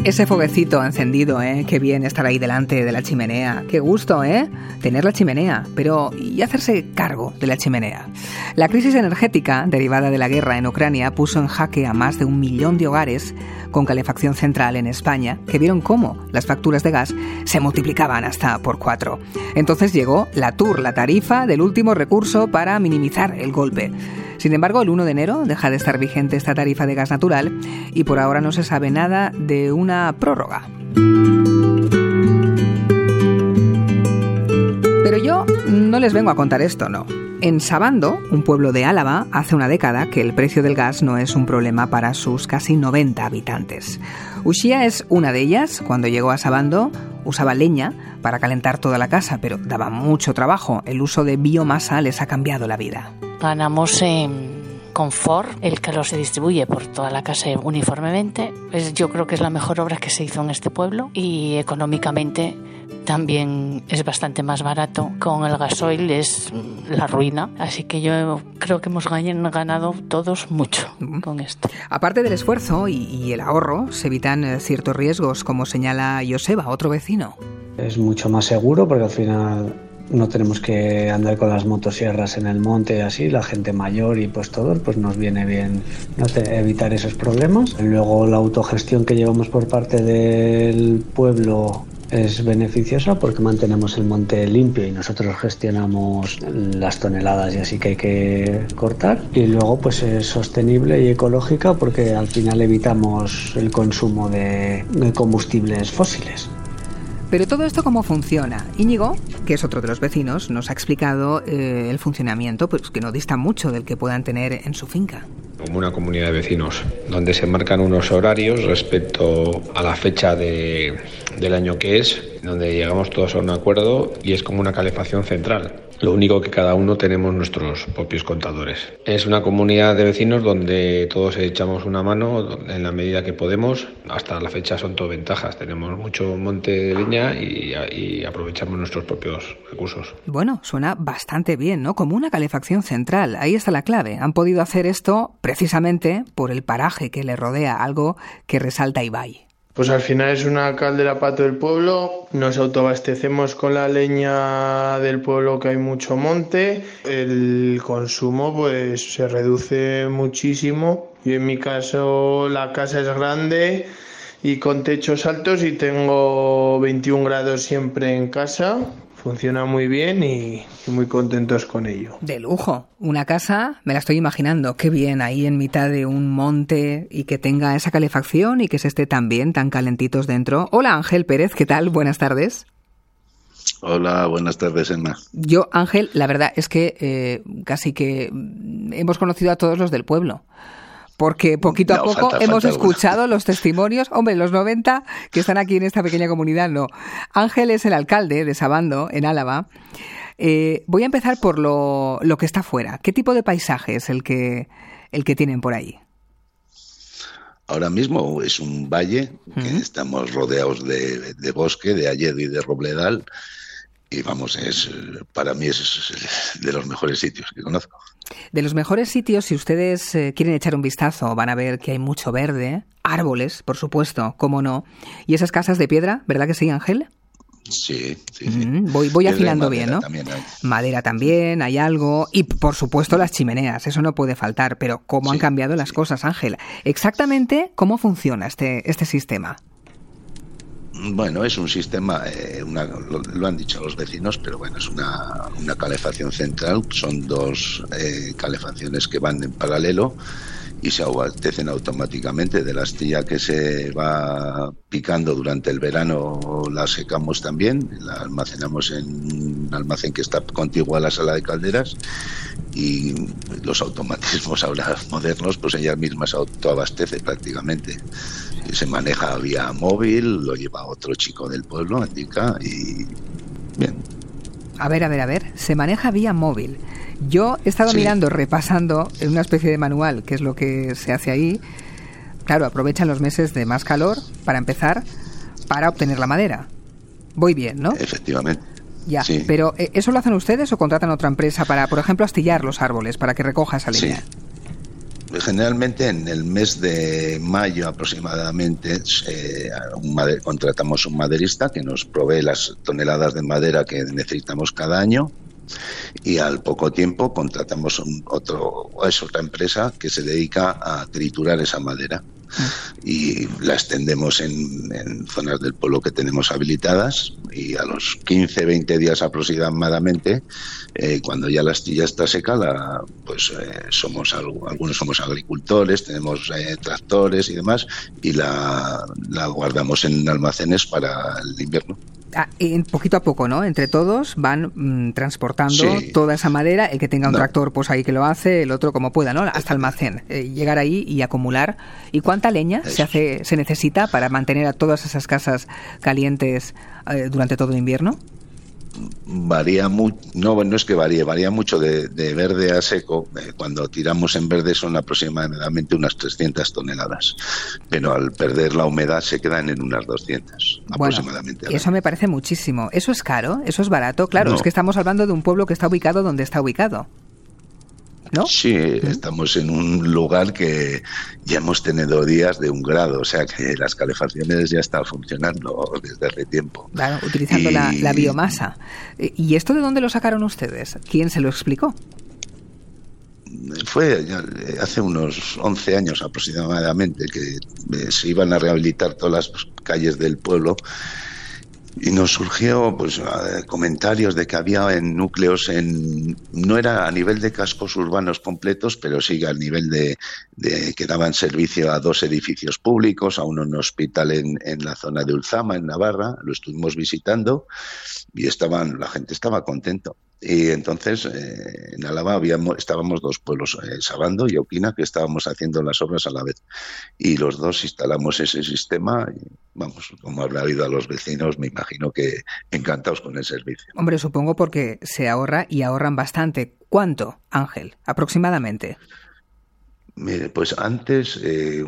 Ese foguecito encendido, qué bien estar ahí delante de la chimenea. Qué gusto, tener la chimenea, pero ¿y hacerse cargo de la chimenea? La crisis energética derivada de la guerra en Ucrania puso en jaque a más de 1 millón de hogares con calefacción central en España, que vieron cómo las facturas de gas se multiplicaban hasta por 4. Entonces llegó la tarifa del último recurso para minimizar el golpe. Sin embargo, el 1 de enero deja de estar vigente esta tarifa de gas natural y por ahora no se sabe nada de una prórroga. Pero yo no les vengo a contar esto, no. En Sabando, un pueblo de Álava, hace una década que el precio del gas no es un problema para sus casi 90 habitantes. Uxía es una de ellas. Cuando llegó a Sabando, usaba leña para calentar toda la casa, pero daba mucho trabajo. El uso de biomasa les ha cambiado la vida. Ganamos en confort, el calor se distribuye por toda la casa uniformemente. Yo creo que es la mejor obra que se hizo en este pueblo y económicamente también es bastante más barato. Con el gasoil es la ruina, así que yo creo que hemos ganado todos mucho con esto. Aparte del esfuerzo y el ahorro, se evitan ciertos riesgos, como señala Joseba, otro vecino. Es mucho más seguro porque al final no tenemos que andar con las motosierras en el monte y así, la gente mayor y pues todos, pues nos viene bien evitar esos problemas. Luego la autogestión que llevamos por parte del pueblo es beneficiosa porque mantenemos el monte limpio y nosotros gestionamos las toneladas y así que hay que cortar. Y luego pues es sostenible y ecológica porque al final evitamos el consumo de combustibles fósiles. Pero todo esto, ¿cómo funciona? Íñigo, que es otro de los vecinos, nos ha explicado el funcionamiento, pues que no dista mucho del que puedan tener en su finca. Como una comunidad de vecinos, donde se marcan unos horarios respecto a la fecha del año que es, donde llegamos todos a un acuerdo y es como una calefacción central. Lo único que cada uno tenemos nuestros propios contadores. Es una comunidad de vecinos donde todos echamos una mano en la medida que podemos. Hasta la fecha son todo ventajas. Tenemos mucho monte de leña y aprovechamos nuestros propios recursos. Bueno, suena bastante bien, ¿no? Como una calefacción central. Ahí está la clave. Han podido hacer esto precisamente por el paraje que le rodea, algo que resalta Ibai. Pues al final es una caldera para todo el pueblo, nos autoabastecemos con la leña del pueblo que hay mucho monte, el consumo pues se reduce muchísimo. Yo en mi caso la casa es grande y con techos altos y tengo 21 grados siempre en casa. Funciona muy bien y muy contentos con ello. De lujo. Una casa, me la estoy imaginando, qué bien, ahí en mitad de un monte y que tenga esa calefacción y que se esté tan bien, tan calentitos dentro. Hola Ángel Pérez, ¿qué tal? Buenas tardes. Hola, buenas tardes, Emma. Yo, Ángel, la verdad es que casi que hemos conocido a todos los del pueblo. Porque poquito a poco hemos escuchado los testimonios, los 90 que están aquí en esta pequeña comunidad, no. Ángel es el alcalde de Sabando, en Álava. Voy a empezar por lo que está fuera. ¿Qué tipo de paisaje es el que tienen por ahí? Ahora mismo es un valle, que estamos rodeados de bosque, de hayedo y de robledal. Y vamos, para mí es de los mejores sitios que conozco. De los mejores sitios, si ustedes quieren echar un vistazo, van a ver que hay mucho verde, árboles, por supuesto, cómo no. Y esas casas de piedra, ¿verdad que sí, Ángel? Sí. Voy afinando bien, ¿no? También hay. Madera también, hay algo. Y, por supuesto, las chimeneas, eso no puede faltar. Pero ¿cómo han cambiado las cosas, Ángel? Exactamente, ¿cómo funciona este sistema? Bueno, es un sistema, lo han dicho los vecinos, pero bueno, es una calefacción central. Son dos calefacciones que van en paralelo y se abastecen automáticamente de la astilla que se va picando durante el verano. La secamos también, la almacenamos en un almacén que está contiguo a la sala de calderas, y los automatismos ahora modernos, pues ella misma se autoabastece prácticamente. Se maneja vía móvil, lo lleva otro chico del pueblo, indica, y bien. A ver, se maneja vía móvil. Yo he estado mirando, repasando en una especie de manual, que es lo que se hace ahí. Claro, aprovechan los meses de más calor, para empezar, para obtener la madera. Voy bien, ¿no? Efectivamente. Ya, sí. Pero ¿eso lo hacen ustedes o contratan otra empresa para, por ejemplo, astillar los árboles, para que recoja esa leña? Generalmente en el mes de mayo aproximadamente contratamos un maderista que nos provee las toneladas de madera que necesitamos cada año, y al poco tiempo contratamos otra empresa que se dedica a triturar esa madera y la extendemos en zonas del pueblo que tenemos habilitadas, y a los 15-20 días aproximadamente, cuando ya la astilla está seca, algunos somos agricultores, tenemos tractores y demás, y la guardamos en almacenes para el invierno. Poquito a poco, ¿no? Entre todos van transportando toda esa madera, el que tenga un tractor pues ahí que lo hace, el otro como pueda, ¿no? Hasta almacén, llegar ahí y acumular. ¿Y cuánta leña se necesita para mantener a todas esas casas calientes durante todo el invierno? Varía mucho, no es que varía mucho de verde a seco. Cuando tiramos en verde son aproximadamente unas 300 toneladas, pero al perder la humedad se quedan en unas 200 aproximadamente. Eso me parece muchísimo. ¿Eso es caro? ¿Eso es barato? Claro, es que estamos hablando de un pueblo que está ubicado donde está ubicado, ¿no? Sí, estamos en un lugar que ya hemos tenido días de 1 grado, o sea que las calefacciones ya están funcionando desde hace tiempo. Claro, utilizando la biomasa. ¿Y esto de dónde lo sacaron ustedes? ¿Quién se lo explicó? Fue ya hace unos 11 años aproximadamente que se iban a rehabilitar todas las calles del pueblo. Y nos surgió comentarios de que había en núcleos, no era a nivel de cascos urbanos completos, pero sí a nivel de que daban servicio a 2 edificios públicos, a un hospital en la zona de Ulzama, en Navarra. Lo estuvimos visitando y la gente estaba contento. Y entonces en Álava estábamos 2 pueblos, Sabando y Oquina, que estábamos haciendo las obras a la vez. Y los 2 instalamos ese sistema y, como habrá habido a los vecinos, me imagino que encantados con el servicio. Hombre, supongo porque se ahorra y ahorran bastante. ¿Cuánto, Ángel, aproximadamente? Mire, pues antes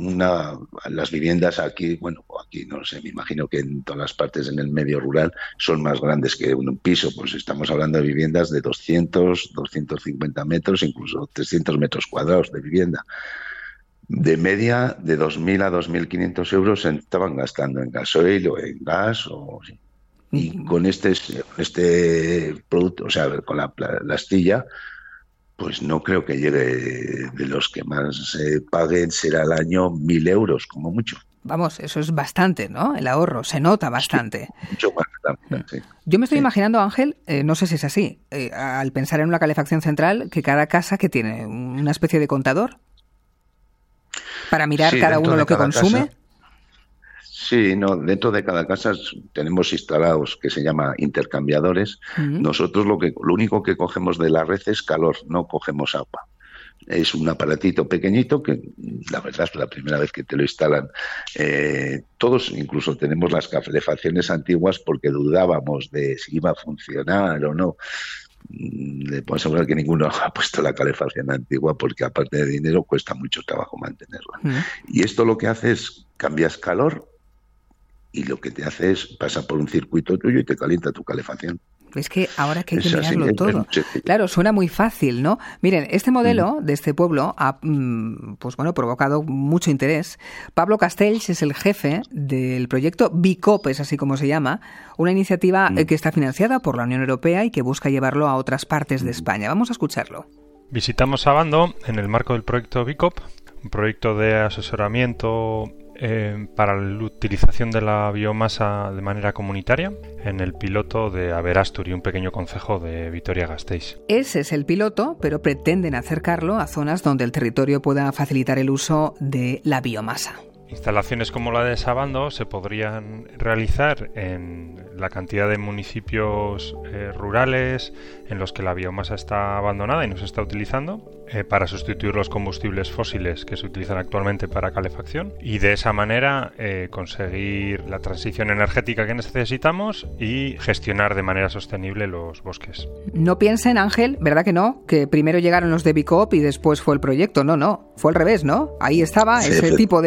las viviendas aquí no sé, me imagino que en todas las partes en el medio rural son más grandes que un piso, pues estamos hablando de viviendas de 200, 250 metros, incluso 300 metros cuadrados de vivienda. De media, de 2.000 a 2.500 euros se estaban gastando en gasoil o en gas, y con este producto, o sea, con la astilla, pues no creo que llegue, de los que más paguen será al año 1.000 euros, como mucho. Vamos, eso es bastante, ¿no? El ahorro, se nota bastante. Sí, mucho más también, sí. Yo me estoy imaginando, Ángel, no sé si es así, al pensar en una calefacción central, que cada casa que tiene una especie de contador para mirar cada uno lo que consume. Casa, sí, dentro de cada casa tenemos instalados que se llama intercambiadores. Nosotros lo único que cogemos de la red es calor, no cogemos agua. Es un aparatito pequeñito que, la verdad, es la primera vez que te lo instalan. Todos incluso tenemos las calefacciones antiguas porque dudábamos de si iba a funcionar o no. Le puedo asegurar que ninguno ha puesto la calefacción antigua porque, aparte de dinero, cuesta mucho trabajo mantenerla. Y esto lo que hace es cambias calor y lo que te hace es pasar por un circuito tuyo y te calienta tu calefacción. Es que ahora que hay que mirarlo todo. Claro, suena muy fácil, ¿no? Miren, este modelo de este pueblo ha provocado mucho interés. Pablo Castells es el jefe del proyecto BICOP, es así como se llama, una iniciativa que está financiada por la Unión Europea y que busca llevarlo a otras partes de España. Vamos a escucharlo. Visitamos Sabando en el marco del proyecto BICOP, un proyecto de asesoramiento para la utilización de la biomasa de manera comunitaria en el piloto de Aberasturi, un pequeño concejo de Vitoria-Gasteiz. Ese es el piloto, pero pretenden acercarlo a zonas donde el territorio pueda facilitar el uso de la biomasa. Instalaciones como la de Sabando se podrían realizar en la cantidad de municipios rurales en los que la biomasa está abandonada y no se está utilizando para sustituir los combustibles fósiles que se utilizan actualmente para calefacción, y de esa manera conseguir la transición energética que necesitamos y gestionar de manera sostenible los bosques. No piensen, Ángel, ¿verdad que no? Que primero llegaron los de BICOP y después fue el proyecto. No, fue al revés, ¿no? Ahí estaba ese tipo de calefacción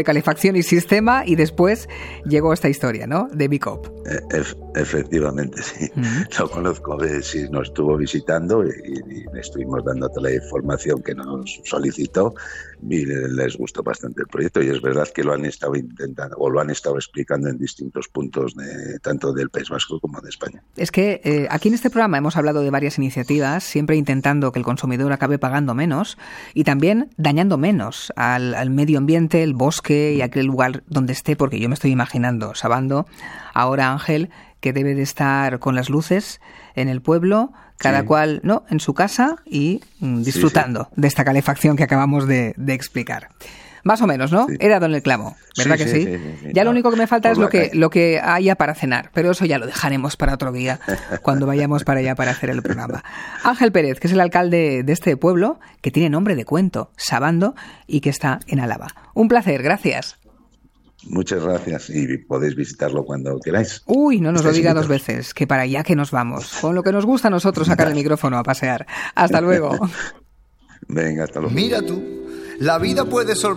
calefacción y sistema, y después llegó esta historia, ¿no? De Bicop. Efectivamente, sí. Lo conozco, sí, nos estuvo visitando y le estuvimos dando toda la información que nos solicitó y les gustó bastante el proyecto, y es verdad que lo han estado intentando o lo han estado explicando en distintos puntos tanto del País Vasco como de España. Es que aquí en este programa hemos hablado de varias iniciativas, siempre intentando que el consumidor acabe pagando menos y también dañando menos al medio ambiente, el bosque y aquel lugar donde esté, porque yo me estoy imaginando, Sabando, ahora Ángel, que debe de estar con las luces en el pueblo, cada cual en su casa y disfrutando de esta calefacción que acabamos de explicar. Más o menos, ¿no? Sí. He dado en el clavo, ¿verdad que sí? Ya lo único que me falta es lo que haya para cenar, pero eso ya lo dejaremos para otro día, cuando vayamos para allá para hacer el programa. Ángel Pérez, que es el alcalde de este pueblo, que tiene nombre de cuento, Sabando, y que está en Álava. Un placer, gracias. Muchas gracias, y podéis visitarlo cuando queráis. Uy, no nos lo diga dos veces, que para allá que nos vamos, con lo que nos gusta a nosotros sacar el micrófono a pasear. Hasta luego. Venga, hasta luego. Mira tú, la vida puede sorprender.